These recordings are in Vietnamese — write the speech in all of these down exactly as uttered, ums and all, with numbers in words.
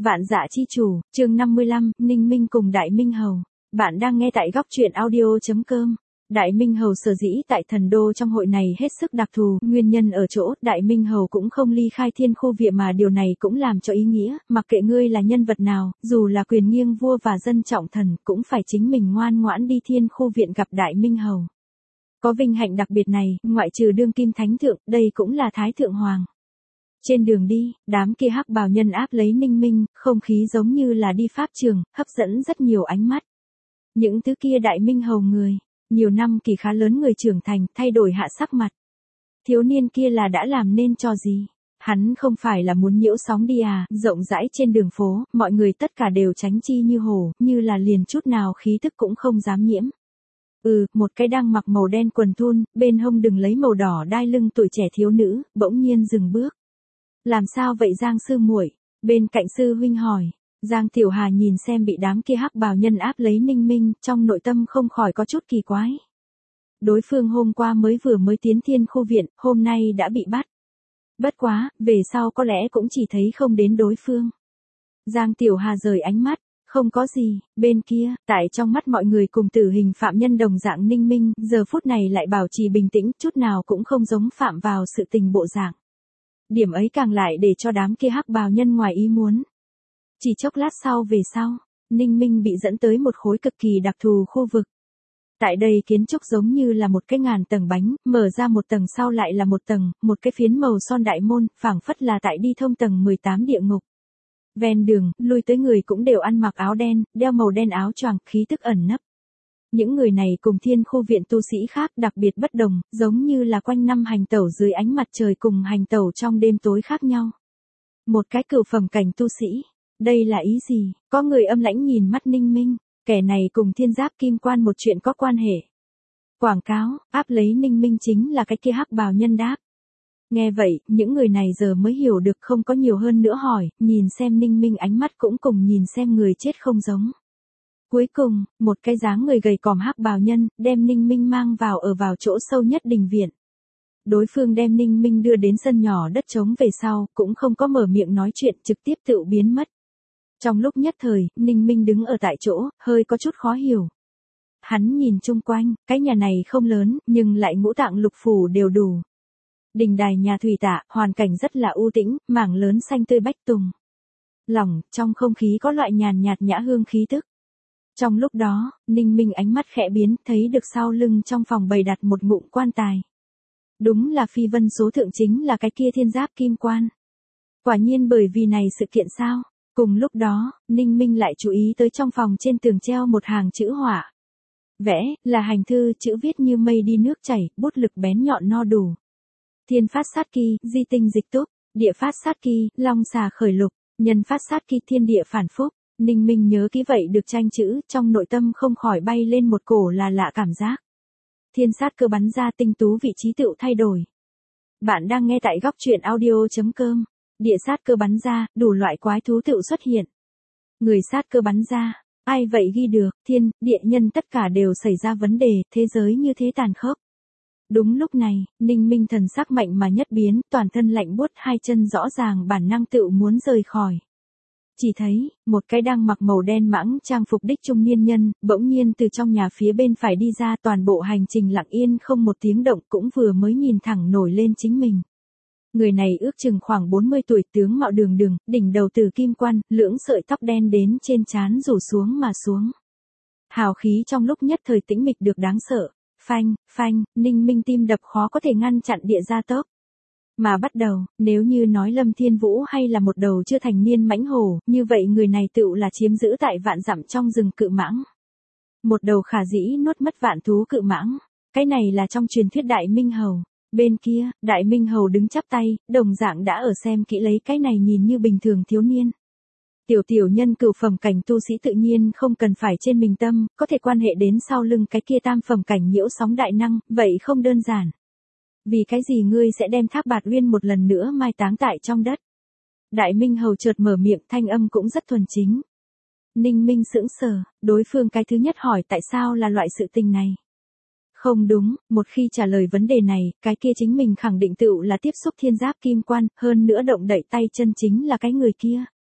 Vạn Dạ Chi Chủ, chương năm mươi lăm, Ninh Minh cùng Đại Minh Hầu. Bạn đang nghe tại góc truyện audio chấm com. Đại Minh Hầu sở dĩ tại thần đô trong hội này hết sức đặc thù, nguyên nhân ở chỗ Đại Minh Hầu cũng không ly khai thiên khu viện, mà điều này cũng làm cho ý nghĩa, mặc kệ ngươi là nhân vật nào, dù là quyền nghiêng vua và dân trọng thần, cũng phải chính mình ngoan ngoãn đi thiên khu viện gặp Đại Minh Hầu. Có vinh hạnh đặc biệt này, ngoại trừ đương kim thánh thượng, đây cũng là thái thượng hoàng. Trên đường đi, đám kia hắc bào nhân áp lấy Ninh Minh, không khí giống như là đi pháp trường, hấp dẫn rất nhiều ánh mắt. Những thứ kia Đại Minh Hầu người, nhiều năm kỳ khá lớn người trưởng thành, thay đổi hạ sắc mặt. Thiếu niên kia là đã làm nên trò gì? Hắn không phải là muốn nhiễu sóng đi à? Rộng rãi trên đường phố, mọi người tất cả đều tránh chi như hổ, như là liền chút nào khí tức cũng không dám nhiễm. Ừ, một cái đang mặc màu đen quần thun, bên hông đừng lấy màu đỏ đai lưng tuổi trẻ thiếu nữ, bỗng nhiên dừng bước. Làm sao vậy Giang sư muội? Bên cạnh sư huynh hỏi. Giang Tiểu Hà nhìn xem bị đám kia hắc bào nhân áp lấy Ninh Minh, trong nội tâm không khỏi có chút kỳ quái. Đối phương hôm qua mới vừa mới tiến thiên khu viện, hôm nay đã bị bắt. Bất quá, về sau có lẽ cũng chỉ thấy không đến đối phương. Giang Tiểu Hà rời ánh mắt, không có gì, bên kia, tại trong mắt mọi người cùng tử hình phạm nhân đồng dạng Ninh Minh, giờ phút này lại bảo trì bình tĩnh, chút nào cũng không giống phạm vào sự tình bộ dạng. Điểm ấy càng lại để cho đám kia hắc bào nhân ngoài ý muốn. Chỉ chốc lát sau về sau, Ninh Minh bị dẫn tới một khối cực kỳ đặc thù khu vực. Tại đây kiến trúc giống như là một cái ngàn tầng bánh, mở ra một tầng sau lại là một tầng, một cái phiến màu son đại môn, phảng phất là tại đi thông tầng mười tám địa ngục. Ven đường, lui tới người cũng đều ăn mặc áo đen, đeo màu đen áo choàng, khí tức ẩn nấp. Những người này cùng thiên khu viện tu sĩ khác đặc biệt bất đồng, giống như là quanh năm hành tẩu dưới ánh mặt trời cùng hành tẩu trong đêm tối khác nhau. Một cái cửu phẩm cảnh tu sĩ, đây là ý gì? Có người âm lãnh nhìn mắt Ninh Minh, kẻ này cùng thiên giáp kim quan một chuyện có quan hệ. Quảng cáo, áp lấy Ninh Minh chính là cái kia hắc bào nhân đáp. Nghe vậy, những người này giờ mới hiểu được, không có nhiều hơn nữa hỏi, nhìn xem Ninh Minh ánh mắt cũng cùng nhìn xem người chết không giống. Cuối cùng, một cái dáng người gầy còm hắc bào nhân, đem Ninh Minh mang vào ở vào chỗ sâu nhất đình viện. Đối phương đem Ninh Minh đưa đến sân nhỏ đất trống về sau, cũng không có mở miệng nói chuyện, trực tiếp tự biến mất. Trong lúc nhất thời, Ninh Minh đứng ở tại chỗ, hơi có chút khó hiểu. Hắn nhìn chung quanh, cái nhà này không lớn, nhưng lại ngũ tạng lục phủ đều đủ. Đình đài nhà thủy tạ, hoàn cảnh rất là u tĩnh, mảng lớn xanh tươi bách tùng. Lỏng, trong không khí có loại nhàn nhạt nhã hương khí tức. Trong lúc đó, Ninh Minh ánh mắt khẽ biến, thấy được sau lưng trong phòng bày đặt một ngụm quan tài. Đúng là phi vân số thượng chính là cái kia thiên giáp kim quan. Quả nhiên bởi vì này sự kiện sao? Cùng lúc đó, Ninh Minh lại chú ý tới trong phòng trên tường treo một hàng chữ họa. Vẽ, là hành thư, chữ viết như mây đi nước chảy, bút lực bén nhọn no đủ. Thiên phát sát kỳ, di tinh dịch túc, địa phát sát kỳ, long xà khởi lục, nhân phát sát kỳ, thiên địa phản phúc. Ninh Minh nhớ kỹ vậy được tranh chữ, trong nội tâm không khỏi bay lên một cổ là lạ cảm giác. Thiên sát cơ bắn ra, tinh tú vị trí tựu thay đổi. Bạn đang nghe tại góc truyện audio chấm com. Địa sát cơ bắn ra, đủ loại quái thú tựu xuất hiện. Người sát cơ bắn ra, ai vậy ghi được, thiên, địa nhân tất cả đều xảy ra vấn đề, thế giới như thế tàn khốc. Đúng lúc này, Ninh Minh thần sắc mạnh mà nhất biến, toàn thân lạnh buốt, hai chân rõ ràng bản năng tựu muốn rời khỏi. Chỉ thấy, một cái đang mặc màu đen mãng trang phục đích trung niên nhân, bỗng nhiên từ trong nhà phía bên phải đi ra, toàn bộ hành trình lặng yên không một tiếng động, cũng vừa mới nhìn thẳng nổi lên chính mình. Người này ước chừng khoảng bốn mươi tuổi, tướng mạo đường đường, đỉnh đầu từ kim quan, lưỡng sợi tóc đen đến trên trán rủ xuống mà xuống. Hào khí trong lúc nhất thời tĩnh mịch được đáng sợ. Phanh, phanh, Ninh Minh tim đập khó có thể ngăn chặn địa gia tốc. Mà bắt đầu, nếu như nói Lâm Thiên Vũ hay là một đầu chưa thành niên mãnh hổ, như vậy người này tựu là chiếm giữ tại vạn dặm trong rừng cự mãng. Một đầu khả dĩ nuốt mất vạn thú cự mãng. Cái này là trong truyền thuyết Đại Minh Hầu. Bên kia, Đại Minh Hầu đứng chắp tay, đồng dạng đã ở xem kỹ lấy cái này nhìn như bình thường thiếu niên. Tiểu tiểu nhân cửu phẩm cảnh tu sĩ tự nhiên không cần phải trên mình tâm, có thể quan hệ đến sau lưng cái kia tam phẩm cảnh nhiễu sóng đại năng, vậy không đơn giản. Vì cái gì ngươi sẽ đem Thác Bạt Uyên một lần nữa mai táng tại trong đất? Đại Minh Hầu chợt mở miệng, thanh âm cũng rất thuần chính. Ninh Minh sững sờ, đối phương cái thứ nhất hỏi tại sao là loại sự tình này. Không đúng, một khi trả lời vấn đề này, cái kia chính mình khẳng định tựu là tiếp xúc thiên giáp kim quan, hơn nữa động đậy tay chân chính là cái người kia.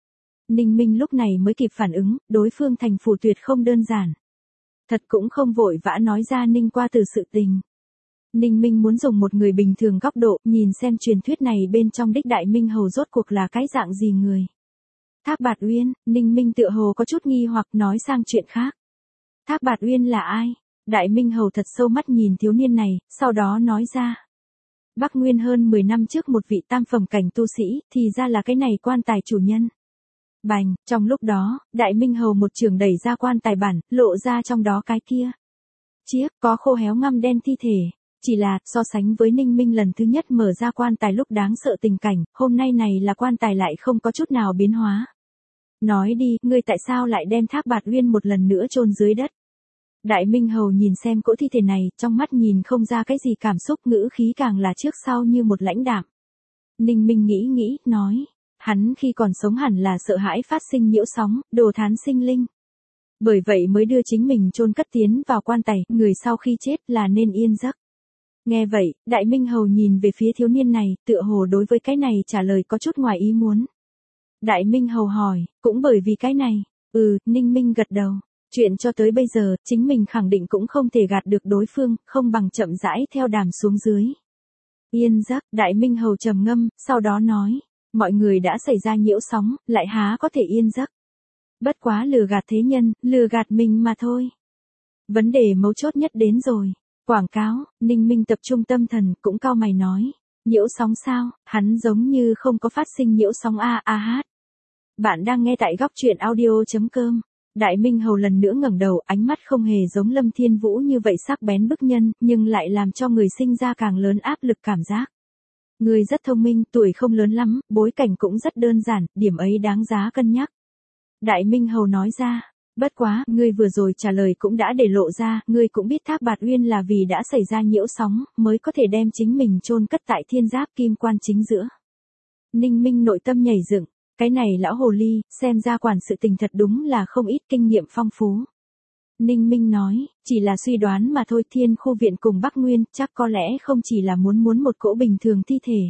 Ninh Minh lúc này mới kịp phản ứng, đối phương thành phù tuyệt không đơn giản. Thật cũng không vội vã nói ra Ninh qua từ sự tình. Ninh Minh muốn dùng một người bình thường góc độ, nhìn xem truyền thuyết này bên trong đích Đại Minh Hầu rốt cuộc là cái dạng gì người. Thác Bạt Uyên, Ninh Minh tựa hồ có chút nghi hoặc nói sang chuyện khác. Thác Bạt Uyên là ai? Đại Minh Hầu thật sâu mắt nhìn thiếu niên này, sau đó nói ra. Bắc Nguyên hơn mười năm trước một vị tam phẩm cảnh tu sĩ, thì ra là cái này quan tài chủ nhân. Bành, trong lúc đó, Đại Minh Hầu một trường đẩy ra quan tài bản, lộ ra trong đó cái kia. Chiếc, có khô héo ngăm đen thi thể. Chỉ là, so sánh với Ninh Minh lần thứ nhất mở ra quan tài lúc đáng sợ tình cảnh, hôm nay này là quan tài lại không có chút nào biến hóa. Nói đi, ngươi tại sao lại đem Thác Bạt Uyên một lần nữa chôn dưới đất? Đại Minh Hầu nhìn xem cỗ thi thể này, trong mắt nhìn không ra cái gì cảm xúc, ngữ khí càng là trước sau như một lãnh đạm. Ninh Minh nghĩ nghĩ, nói, hắn khi còn sống hẳn là sợ hãi phát sinh nhiễu sóng, đồ thán sinh linh. Bởi vậy mới đưa chính mình chôn cất tiến vào quan tài, người sau khi chết là nên yên giấc. Nghe vậy, Đại Minh Hầu nhìn về phía thiếu niên này, tựa hồ đối với cái này trả lời có chút ngoài ý muốn. Đại Minh Hầu hỏi, cũng bởi vì cái này, ừ, Ninh Minh gật đầu. Chuyện cho tới bây giờ, chính mình khẳng định cũng không thể gạt được đối phương, không bằng chậm rãi theo đàm xuống dưới. Yên giấc, Đại Minh Hầu trầm ngâm, sau đó nói, mọi người đã xảy ra nhiễu sóng, lại há có thể yên giấc. Bất quá lừa gạt thế nhân, lừa gạt mình mà thôi. Vấn đề mấu chốt nhất đến rồi. Quảng cáo, Ninh Minh tập trung tâm thần, cũng cau mày nói. Nhiễu sóng sao, hắn giống như không có phát sinh nhiễu sóng a a hát. Bạn đang nghe tại góc truyện audio chấm com. Đại Minh Hầu lần nữa ngẩng đầu, ánh mắt không hề giống Lâm Thiên Vũ như vậy sắc bén bức nhân, nhưng lại làm cho người sinh ra càng lớn áp lực cảm giác. Người rất thông minh, tuổi không lớn lắm, bối cảnh cũng rất đơn giản, điểm ấy đáng giá cân nhắc. Đại Minh Hầu nói ra, bất quá, ngươi vừa rồi trả lời cũng đã để lộ ra, ngươi cũng biết Thác Bạt Uyên là vì đã xảy ra nhiễu sóng, mới có thể đem chính mình chôn cất tại Thiên Giáp Kim Quan chính giữa. Ninh Minh nội tâm nhảy dựng, cái này lão hồ ly, xem ra quản sự tình thật đúng là không ít kinh nghiệm phong phú. Ninh Minh nói, chỉ là suy đoán mà thôi, Thiên Khu Viện cùng Bắc Nguyên, chắc có lẽ không chỉ là muốn muốn một cỗ bình thường thi thể.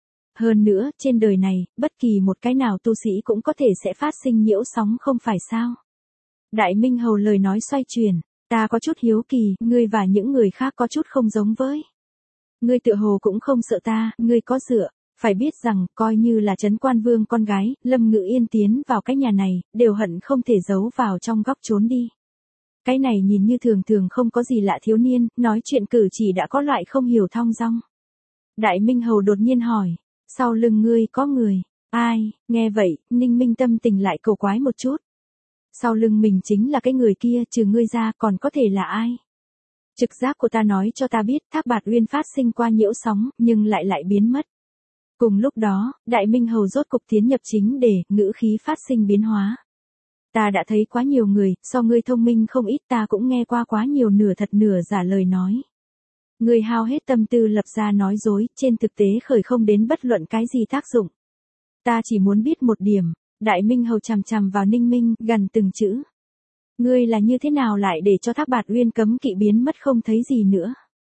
Hơn nữa, trên đời này, bất kỳ một cái nào tu sĩ cũng có thể sẽ phát sinh nhiễu sóng không phải sao. Đại Minh Hầu lời nói xoay chuyển, ta có chút hiếu kỳ, ngươi và những người khác có chút không giống với. Ngươi tựa hồ cũng không sợ ta, ngươi có dựa, phải biết rằng, coi như là Trấn Quan Vương con gái, Lâm Ngự Yên tiến vào cái nhà này, đều hận không thể giấu vào trong góc trốn đi. Cái này nhìn như thường thường không có gì lạ thiếu niên, nói chuyện cử chỉ đã có loại không hiểu thong dong. Đại Minh Hầu đột nhiên hỏi, sau lưng ngươi có người, ai, nghe vậy, Ninh Minh tâm tình lại cầu quái một chút. Sau lưng mình chính là cái người kia, trừ ngươi ra còn có thể là ai? Trực giác của ta nói cho ta biết Thác Bạt Uyên phát sinh qua nhiễu sóng, nhưng lại lại biến mất. Cùng lúc đó, Đại Minh Hầu rốt cục tiến nhập chính để, ngữ khí phát sinh biến hóa. Ta đã thấy quá nhiều người, so ngươi thông minh không ít, ta cũng nghe qua quá nhiều nửa thật nửa giả lời nói. Ngươi hao hết tâm tư lập ra nói dối, trên thực tế khởi không đến bất luận cái gì tác dụng. Ta chỉ muốn biết một điểm. Đại Minh Hầu chằm chằm vào Ninh Minh, gần từng chữ. Ngươi là như thế nào lại để cho Thác Bạt Uyên cấm kỵ biến mất không thấy gì nữa?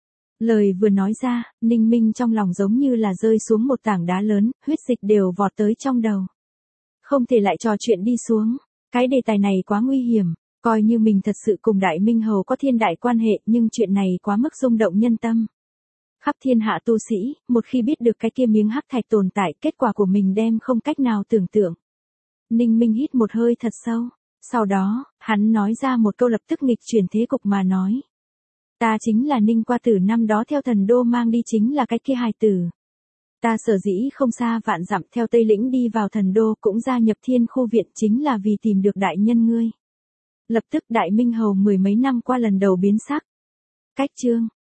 Lời vừa nói ra, Ninh Minh trong lòng giống như là rơi xuống một tảng đá lớn, huyết dịch đều vọt tới trong đầu. Không thể lại trò chuyện đi xuống, cái đề tài này quá nguy hiểm, coi như mình thật sự cùng Đại Minh Hầu có thiên đại quan hệ, nhưng chuyện này quá mức rung động nhân tâm. Khắp thiên hạ tu sĩ, một khi biết được cái kia miếng hắc thạch tồn tại, kết quả của mình đem không cách nào tưởng tượng. Ninh Minh hít một hơi thật sâu, sau đó, hắn nói ra một câu lập tức nghịch chuyển thế cục mà nói. Ta chính là Ninh Qua Tử năm đó theo thần đô mang đi chính là cái kia hài tử. Ta sở dĩ không xa vạn dặm theo Tây Lĩnh đi vào thần đô cũng gia nhập Thiên Khu Viện chính là vì tìm được đại nhân ngươi. Lập tức Đại Minh Hầu mười mấy năm qua lần đầu biến sắc. Cách chương,